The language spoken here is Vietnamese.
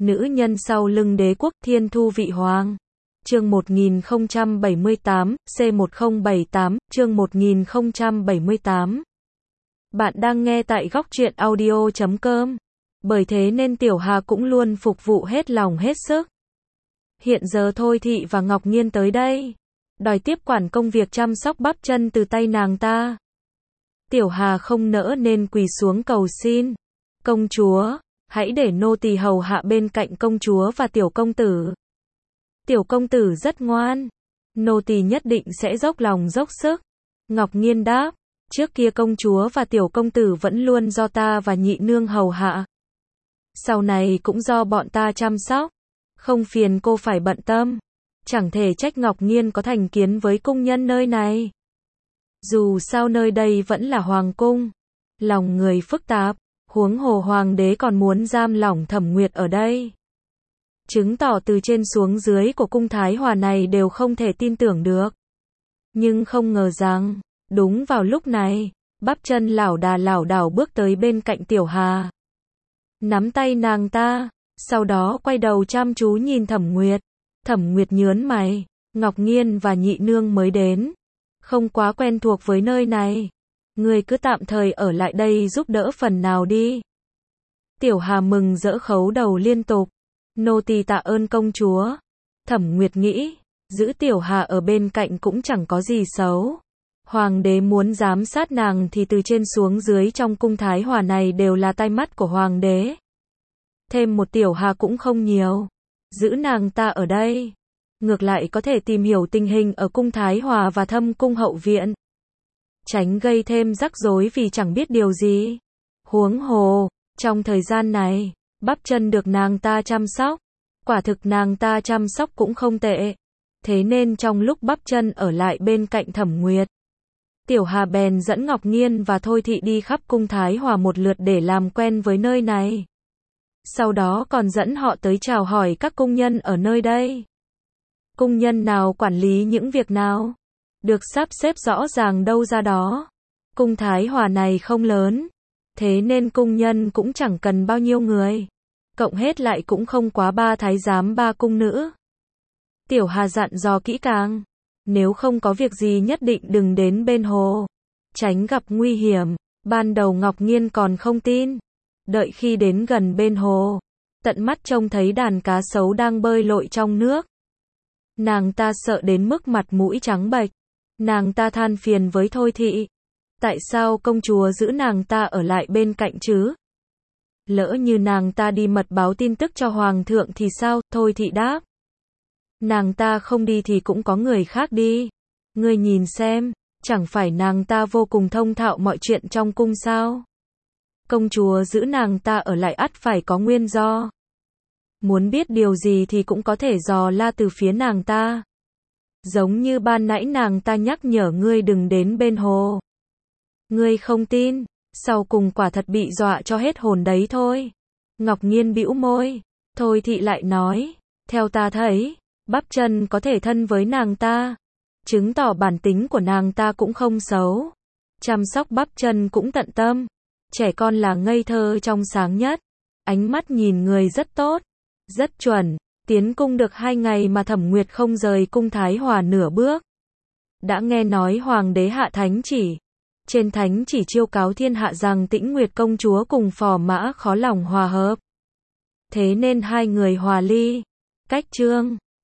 Nữ nhân sau lưng đế quốc thiên thu vị hoàng. Chương 1078, C1078, chương 1078. Bạn đang nghe tại góc truyện audio.com. Bởi thế nên Tiểu Hà cũng luôn phục vụ hết lòng hết sức. Hiện giờ Thôi Thị và Ngọc Nghiên tới đây, đòi tiếp quản công việc chăm sóc bắp chân từ tay nàng ta. Tiểu Hà không nỡ nên quỳ xuống cầu xin. Công chúa, hãy để nô tỳ hầu hạ bên cạnh công chúa và tiểu công tử. Tiểu công tử rất ngoan, nô tỳ nhất định sẽ dốc lòng dốc sức. Ngọc Nghiên đáp, trước kia công chúa và tiểu công tử vẫn luôn do ta và nhị nương hầu hạ. Sau này cũng do bọn ta chăm sóc, không phiền cô phải bận tâm. Chẳng thể trách Ngọc Nghiên có thành kiến với cung nhân nơi này. Dù sao nơi đây vẫn là hoàng cung, lòng người phức tạp, huống hồ hoàng đế còn muốn giam lỏng Thẩm Nguyệt ở đây. Chứng tỏ từ trên xuống dưới của cung Thái Hòa này đều không thể tin tưởng được. Nhưng không ngờ rằng, đúng vào lúc này, bắp chân lảo đảo bước tới bên cạnh Tiểu Hà. Nắm tay nàng ta, sau đó quay đầu chăm chú nhìn Thẩm Nguyệt. Thẩm Nguyệt nhớn mày, Ngọc Nghiên và nhị nương mới đến, không quá quen thuộc với nơi này. Người cứ tạm thời ở lại đây giúp đỡ phần nào đi. Tiểu Hà mừng rỡ khấu đầu liên tục. Nô tỳ tạ ơn công chúa. Thẩm Nguyệt nghĩ, giữ Tiểu Hà ở bên cạnh cũng chẳng có gì xấu. Hoàng đế muốn giám sát nàng thì từ trên xuống dưới trong cung Thái Hòa này đều là tai mắt của hoàng đế. Thêm một Tiểu Hà cũng không nhiều. Giữ nàng ta ở đây, ngược lại có thể tìm hiểu tình hình ở cung Thái Hòa và Thâm cung hậu viện. Tránh gây thêm rắc rối vì chẳng biết điều gì. Huống hồ, trong thời gian này, bắp chân được nàng ta chăm sóc. Quả thực nàng ta chăm sóc cũng không tệ. Thế nên trong lúc bắp chân ở lại bên cạnh Thẩm Nguyệt, Tiểu Hà bèn dẫn Ngọc Nghiên và Thôi Thị đi khắp cung Thái Hòa một lượt để làm quen với nơi này. Sau đó còn dẫn họ tới chào hỏi các cung nhân ở nơi đây. Cung nhân nào quản lý những việc nào, được sắp xếp rõ ràng đâu ra đó. Cung Thái Hòa này không lớn, thế nên cung nhân cũng chẳng cần bao nhiêu người. Cộng hết lại cũng không quá 3 thái giám 3 cung nữ. Tiểu Hà dặn dò kỹ càng, nếu không có việc gì nhất định đừng đến bên hồ, tránh gặp nguy hiểm. Ban đầu Ngọc Nghiên còn không tin. Đợi khi đến gần bên hồ, tận mắt trông thấy đàn cá sấu đang bơi lội trong nước. Nàng ta sợ đến mức mặt mũi trắng bệch. Nàng ta than phiền với Thôi Thị. Tại sao công chúa giữ nàng ta ở lại bên cạnh chứ? Lỡ như nàng ta đi mật báo tin tức cho hoàng thượng thì sao? Thôi Thị đáp. Nàng ta không đi thì cũng có người khác đi. Ngươi nhìn xem, chẳng phải nàng ta vô cùng thông thạo mọi chuyện trong cung sao? Công chúa giữ nàng ta ở lại ắt phải có nguyên do. Muốn biết điều gì thì cũng có thể dò la từ phía nàng ta. Giống như ban nãy nàng ta nhắc nhở ngươi đừng đến bên hồ. Ngươi không tin, sau cùng quả thật bị dọa cho hết hồn đấy thôi. Ngọc Nghiên bĩu môi. Thôi Thị lại nói, theo ta thấy, bắp chân có thể thân với nàng ta, chứng tỏ bản tính của nàng ta cũng không xấu. Chăm sóc bắp chân cũng tận tâm. Trẻ con là ngây thơ trong sáng nhất. Ánh mắt nhìn người rất tốt, rất chuẩn. Tiến cung được 2 ngày mà Thẩm Nguyệt không rời cung Thái Hòa nửa bước. Đã nghe nói hoàng đế hạ thánh chỉ. Trên thánh chỉ chiêu cáo thiên hạ rằng Tĩnh Nguyệt công chúa cùng Phò Mã khó lòng hòa hợp. Thế nên 2 người hòa ly, cách chương.